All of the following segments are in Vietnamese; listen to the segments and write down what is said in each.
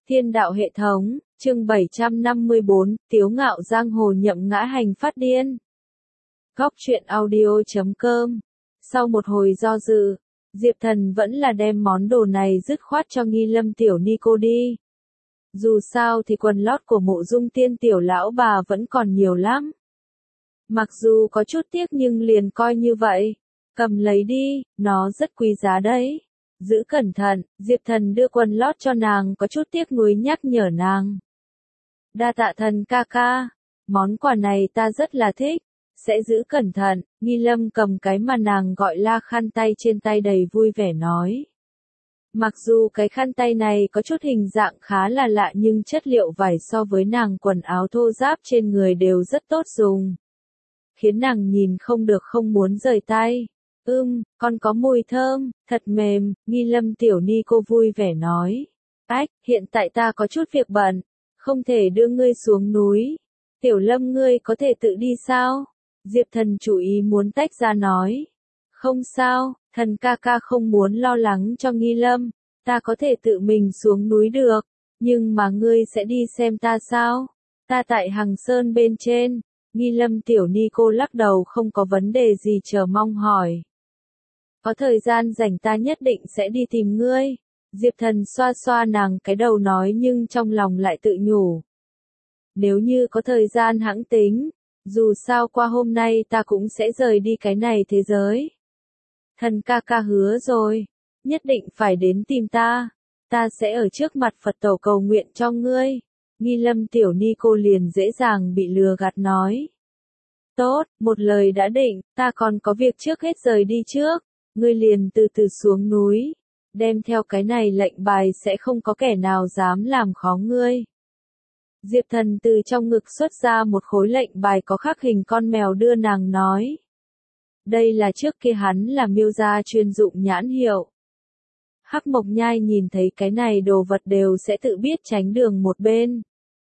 Thiên đạo hệ thống, chương 754, Tiếu ngạo giang hồ nhậm ngã hành phát điên. Góc truyện audio.com. Sau một hồi do dự, Diệp Thần vẫn là đem món đồ này dứt khoát cho Nghi Lâm tiểu ni cô đi. Dù sao thì quần lót của Mộ Dung Tiên tiểu lão bà vẫn còn nhiều lắm. Mặc dù có chút tiếc nhưng liền coi như vậy. Cầm lấy đi, nó rất quý giá đấy. Giữ cẩn thận, Diệp Thần đưa quần lót cho nàng có chút tiếc nuối nhắc nhở nàng. Đa tạ Thần ca ca, món quà này ta rất là thích, sẽ giữ cẩn thận. Nghi Lâm cầm cái mà nàng gọi là khăn tay trên tay đầy vui vẻ nói. Mặc dù cái khăn tay này có chút hình dạng khá là lạ nhưng chất liệu vải so với nàng quần áo thô ráp trên người đều rất tốt dùng. Khiến nàng nhìn không được không muốn rời tay. Còn có mùi thơm, thật mềm, Nghi Lâm tiểu ni cô vui vẻ nói. Ách, hiện tại ta có chút việc bận, không thể đưa ngươi xuống núi. Tiểu Lâm ngươi có thể tự đi sao? Diệp Thần chủ ý muốn tách ra nói. Không sao, Thần ca ca không muốn lo lắng cho Nghi Lâm, ta có thể tự mình xuống núi được, nhưng mà ngươi sẽ đi xem ta sao? Ta tại Hằng Sơn bên trên. Nghi Lâm tiểu ni cô lắc đầu không có vấn đề gì chờ mong hỏi. Có thời gian rảnh ta nhất định sẽ đi tìm ngươi. Diệp Thần xoa xoa nàng cái đầu nói nhưng trong lòng lại tự nhủ. Nếu như có thời gian hãng tính, dù sao qua hôm nay ta cũng sẽ rời đi cái này thế giới. Thần ca ca hứa rồi, nhất định phải đến tìm ta. Ta sẽ ở trước mặt Phật tổ cầu nguyện cho ngươi. Nghi Lâm tiểu ni cô liền dễ dàng bị lừa gạt nói. Tốt, một lời đã định, ta còn có việc trước hết rời đi trước. Ngươi liền từ từ xuống núi, đem theo cái này lệnh bài sẽ không có kẻ nào dám làm khó ngươi. Diệp Thần từ trong ngực xuất ra một khối lệnh bài có khắc hình con mèo đưa nàng nói. Đây là trước kia hắn là Miêu gia chuyên dụng nhãn hiệu. Hắc Mộc Nhai nhìn thấy cái này đồ vật đều sẽ tự biết tránh đường một bên.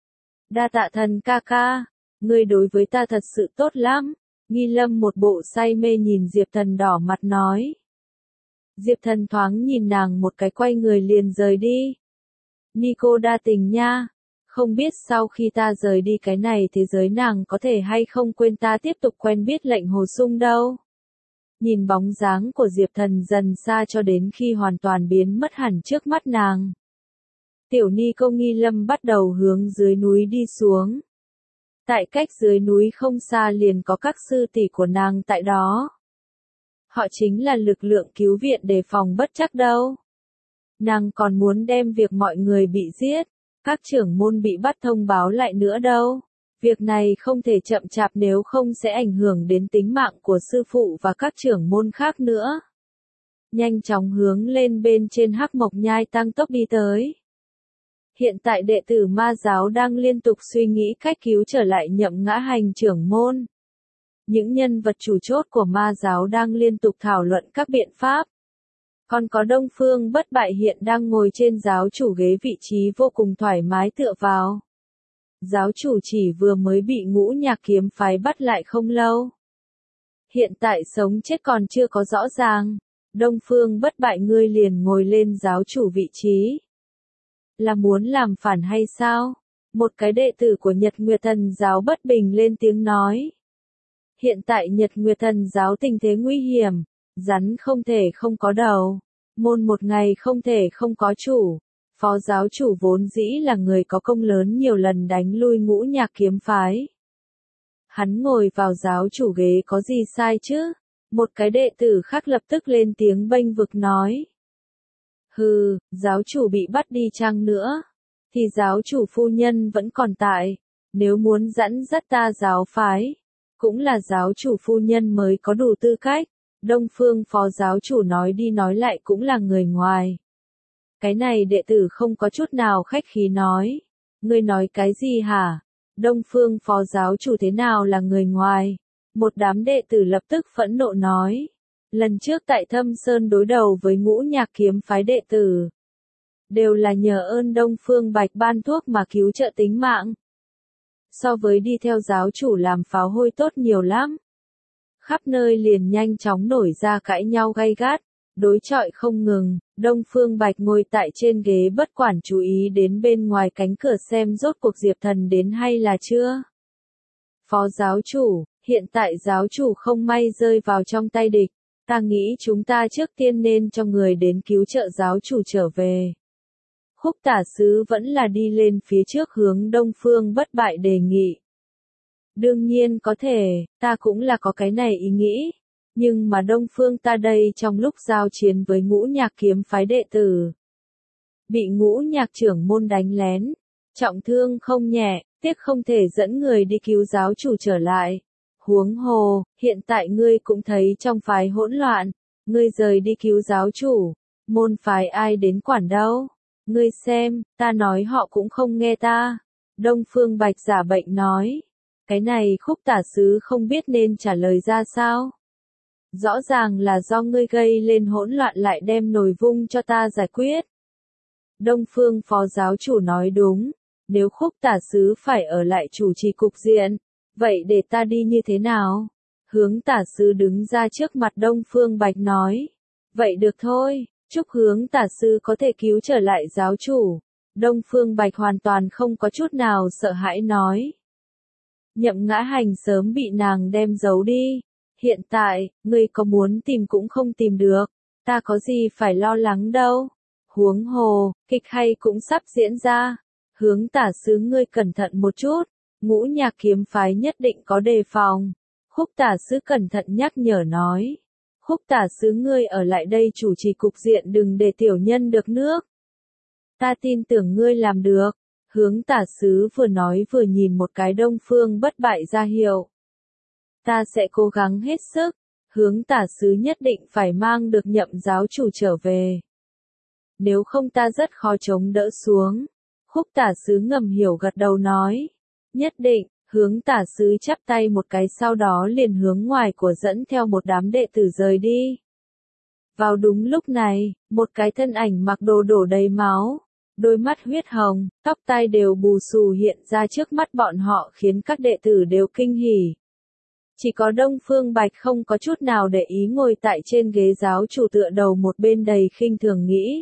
Đa tạ Thần ca ca, ngươi đối với ta thật sự tốt lắm. Nghi Lâm một bộ say mê nhìn Diệp Thần đỏ mặt nói. Diệp Thần thoáng nhìn nàng một cái quay người liền rời đi. Nico đa tình nha, không biết sau khi ta rời đi cái này thế giới nàng có thể hay không quên ta tiếp tục quen biết lệnh hồ sung đâu. Nhìn bóng dáng của Diệp Thần dần xa cho đến khi hoàn toàn biến mất hẳn trước mắt nàng. Tiểu Nico Nghi Lâm bắt đầu hướng dưới núi đi xuống. Tại cách dưới núi không xa liền có các sư tỷ của nàng tại đó. Họ chính là lực lượng cứu viện đề phòng bất trắc đâu. Nàng còn muốn đem việc mọi người bị giết, các trưởng môn bị bắt thông báo lại nữa đâu. Việc này không thể chậm chạp nếu không sẽ ảnh hưởng đến tính mạng của sư phụ và các trưởng môn khác nữa. Nhanh chóng hướng lên bên trên Hắc Mộc Nhai tăng tốc đi tới. Hiện tại đệ tử ma giáo đang liên tục suy nghĩ cách cứu trở lại nhậm ngã hành trưởng môn. Những nhân vật chủ chốt của ma giáo đang liên tục thảo luận các biện pháp. Còn có Đông Phương Bất Bại hiện đang ngồi trên giáo chủ ghế vị trí vô cùng thoải mái tựa vào. Giáo chủ chỉ vừa mới bị Ngũ Nhạc kiếm phái bắt lại không lâu. Hiện tại sống chết còn chưa có rõ ràng. Đông Phương Bất Bại ngươi liền ngồi lên giáo chủ vị trí. Là muốn làm phản hay sao? Một cái đệ tử của Nhật Nguyệt Thần giáo bất bình lên tiếng nói. Hiện tại Nhật Nguyệt Thần giáo tình thế nguy hiểm, rắn không thể không có đầu, môn một ngày không thể không có chủ. Phó giáo chủ vốn dĩ là người có công lớn nhiều lần đánh lui Ngũ Nhạc kiếm phái. Hắn ngồi vào giáo chủ ghế có gì sai chứ? Một cái đệ tử khác lập tức lên tiếng bênh vực nói. Hừ, giáo chủ bị bắt đi chăng nữa, thì giáo chủ phu nhân vẫn còn tại, nếu muốn dẫn dắt ta giáo phái, cũng là giáo chủ phu nhân mới có đủ tư cách. Đông Phương phó giáo chủ nói đi nói lại cũng là người ngoài. Cái này đệ tử không có chút nào khách khí nói. Ngươi nói cái gì hả? Đông Phương phó giáo chủ thế nào là người ngoài? Một đám đệ tử lập tức phẫn nộ nói. Lần trước tại Thâm Sơn đối đầu với Ngũ Nhạc kiếm phái đệ tử. Đều là nhờ ơn Đông Phương Bạch ban thuốc mà cứu trợ tính mạng. So với đi theo giáo chủ làm pháo hôi tốt nhiều lắm. Khắp nơi liền nhanh chóng nổi ra cãi nhau gay gắt. Đối chọi không ngừng, Đông Phương Bạch ngồi tại trên ghế bất quản chú ý đến bên ngoài cánh cửa xem rốt cuộc Diệp Thần đến hay là chưa. Phó giáo chủ, hiện tại giáo chủ không may rơi vào trong tay địch, ta nghĩ chúng ta trước tiên nên cho người đến cứu trợ giáo chủ trở về. Khúc tả sứ vẫn là đi lên phía trước hướng Đông Phương Bất Bại đề nghị. Đương nhiên có thể, ta cũng là có cái này ý nghĩ. Nhưng mà Đông Phương ta đây trong lúc giao chiến với Ngũ Nhạc kiếm phái đệ tử. Bị Ngũ Nhạc trưởng môn đánh lén. Trọng thương không nhẹ, tiếc không thể dẫn người đi cứu giáo chủ trở lại. Huống hồ, hiện tại ngươi cũng thấy trong phái hỗn loạn. Ngươi rời đi cứu giáo chủ. Môn phái ai đến quản đâu. Ngươi xem, ta nói họ cũng không nghe ta. Đông Phương Bạch giả bệnh nói. Cái này Khúc tả sứ không biết nên trả lời ra sao. Rõ ràng là do ngươi gây lên hỗn loạn lại đem nồi vung cho ta giải quyết. Đông Phương phó giáo chủ nói đúng, nếu Khúc tả sứ phải ở lại chủ trì cục diện, vậy để ta đi như thế nào? Hướng tả sứ đứng ra trước mặt Đông Phương Bạch nói, vậy được thôi, chúc hướng tả sứ có thể cứu trở lại giáo chủ. Đông Phương Bạch hoàn toàn không có chút nào sợ hãi nói. Nhậm Ngã Hành sớm bị nàng đem giấu đi. Hiện tại, ngươi có muốn tìm cũng không tìm được, ta có gì phải lo lắng đâu. Huống hồ, kịch hay cũng sắp diễn ra. Hướng tả sứ ngươi cẩn thận một chút, Ngũ Nhạc kiếm phái nhất định có đề phòng. Khúc tả sứ cẩn thận nhắc nhở nói. Khúc tả sứ ngươi ở lại đây chủ trì cục diện đừng để tiểu nhân được nước. Ta tin tưởng ngươi làm được. Hướng tả sứ vừa nói vừa nhìn một cái Đông Phương Bất Bại ra hiệu. Ta sẽ cố gắng hết sức, hướng tả sứ nhất định phải mang được Nhậm giáo chủ trở về. Nếu không ta rất khó chống đỡ xuống. Khúc tả sứ ngầm hiểu gật đầu nói. Nhất định, hướng tả sứ chắp tay một cái sau đó liền hướng ngoài của dẫn theo một đám đệ tử rời đi. Vào đúng lúc này, một cái thân ảnh mặc đồ đổ đầy máu, đôi mắt huyết hồng, tóc tai đều bù xù hiện ra trước mắt bọn họ khiến các đệ tử đều kinh hỉ. Chỉ có Đông Phương Bạch không có chút nào để ý ngồi tại trên ghế giáo chủ tựa đầu một bên đầy khinh thường nghĩ.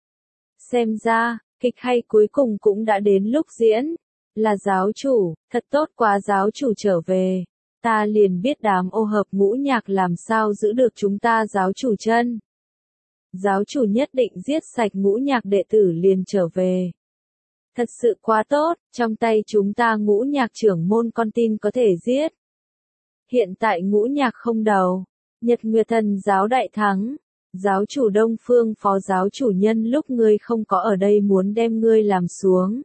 Xem ra, kịch hay cuối cùng cũng đã đến lúc diễn. Là giáo chủ, thật tốt quá giáo chủ trở về. Ta liền biết đám ô hợp Ngũ Nhạc làm sao giữ được chúng ta giáo chủ chân. Giáo chủ nhất định giết sạch Ngũ Nhạc đệ tử liền trở về. Thật sự quá tốt, trong tay chúng ta Ngũ Nhạc trưởng môn con tin có thể giết. Hiện tại Ngũ Nhạc không đầu, Nhật Nguyệt Thần giáo đại thắng, giáo chủ Đông Phương phó giáo chủ nhân lúc ngươi không có ở đây muốn đem ngươi làm xuống.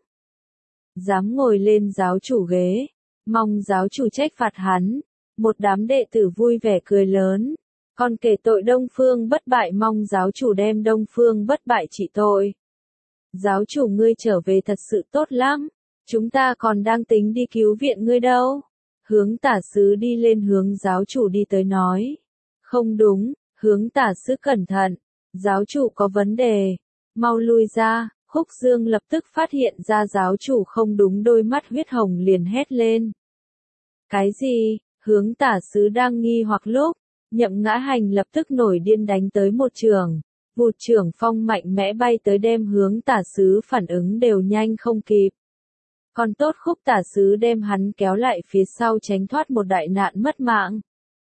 Dám ngồi lên giáo chủ ghế, mong giáo chủ trách phạt hắn, một đám đệ tử vui vẻ cười lớn, còn kể tội Đông Phương Bất Bại mong giáo chủ đem Đông Phương Bất Bại trị tội. Giáo chủ ngươi trở về thật sự tốt lắm, chúng ta còn đang tính đi cứu viện ngươi đâu. Hướng tả sứ đi lên hướng giáo chủ đi tới nói. Không đúng, hướng tả sứ cẩn thận, giáo chủ có vấn đề, mau lui ra. Khúc Dương lập tức phát hiện ra giáo chủ không đúng đôi mắt huyết hồng liền hét lên. Cái gì? Hướng tả sứ đang nghi hoặc lúc, Nhậm Ngã Hành lập tức nổi điên đánh tới một trường. Vụt trưởng phong mạnh mẽ bay tới đem hướng tả sứ phản ứng đều nhanh không kịp. Còn tốt Khúc tả sứ đem hắn kéo lại phía sau tránh thoát một đại nạn mất mạng.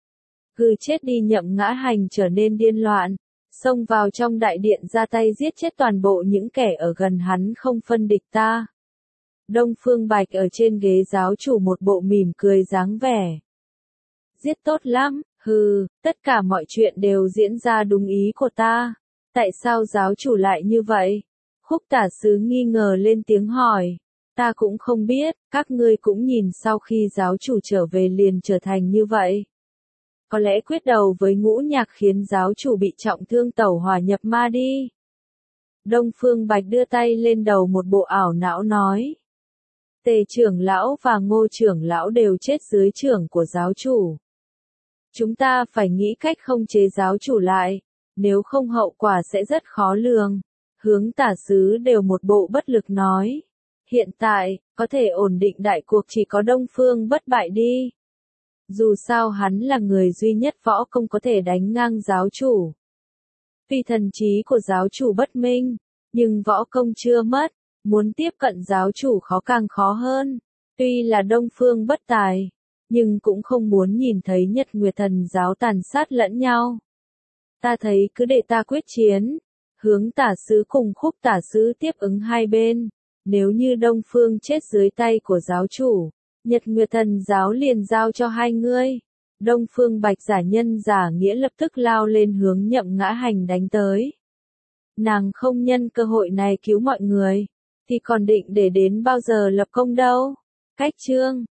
Cứ chết đi Nhậm Ngã Hành trở nên điên loạn. Xông vào trong đại điện ra tay giết chết toàn bộ những kẻ ở gần hắn không phân địch ta. Đông Phương Bạch ở trên ghế giáo chủ một bộ mỉm cười dáng vẻ. Giết tốt lắm, hừ, tất cả mọi chuyện đều diễn ra đúng ý của ta. Tại sao giáo chủ lại như vậy? Khúc tả sứ nghi ngờ lên tiếng hỏi. Ta cũng không biết, các ngươi cũng nhìn sau khi giáo chủ trở về liền trở thành như vậy. Có lẽ quyết đầu với Ngũ Nhạc khiến giáo chủ bị trọng thương tẩu hỏa nhập ma đi. Đông Phương Bạch đưa tay lên đầu một bộ ảo não nói. Tề trưởng lão và Ngô trưởng lão đều chết dưới trưởng của giáo chủ. Chúng ta phải nghĩ cách không chế giáo chủ lại, nếu không hậu quả sẽ rất khó lường. Hướng tả sứ đều một bộ bất lực nói. Hiện tại, có thể ổn định đại cuộc chỉ có Đông Phương Bất Bại đi. Dù sao hắn là người duy nhất võ công có thể đánh ngang giáo chủ. Vì thần trí của giáo chủ bất minh, nhưng võ công chưa mất, muốn tiếp cận giáo chủ càng khó hơn. Tuy là Đông Phương bất tài, nhưng cũng không muốn nhìn thấy Nhật Nguyệt Thần giáo tàn sát lẫn nhau. Ta thấy cứ để ta quyết chiến, hướng tả sứ cùng Khúc tả sứ tiếp ứng hai bên. Nếu như Đông Phương chết dưới tay của giáo chủ, Nhật Nguyệt Thần giáo liền giao cho hai ngươi. Đông Phương Bạch giả nhân giả nghĩa lập tức lao lên hướng Nhậm Ngã Hành đánh tới. Nàng không nhân cơ hội này cứu mọi người, thì còn định để đến bao giờ lập công đâu. Cách chương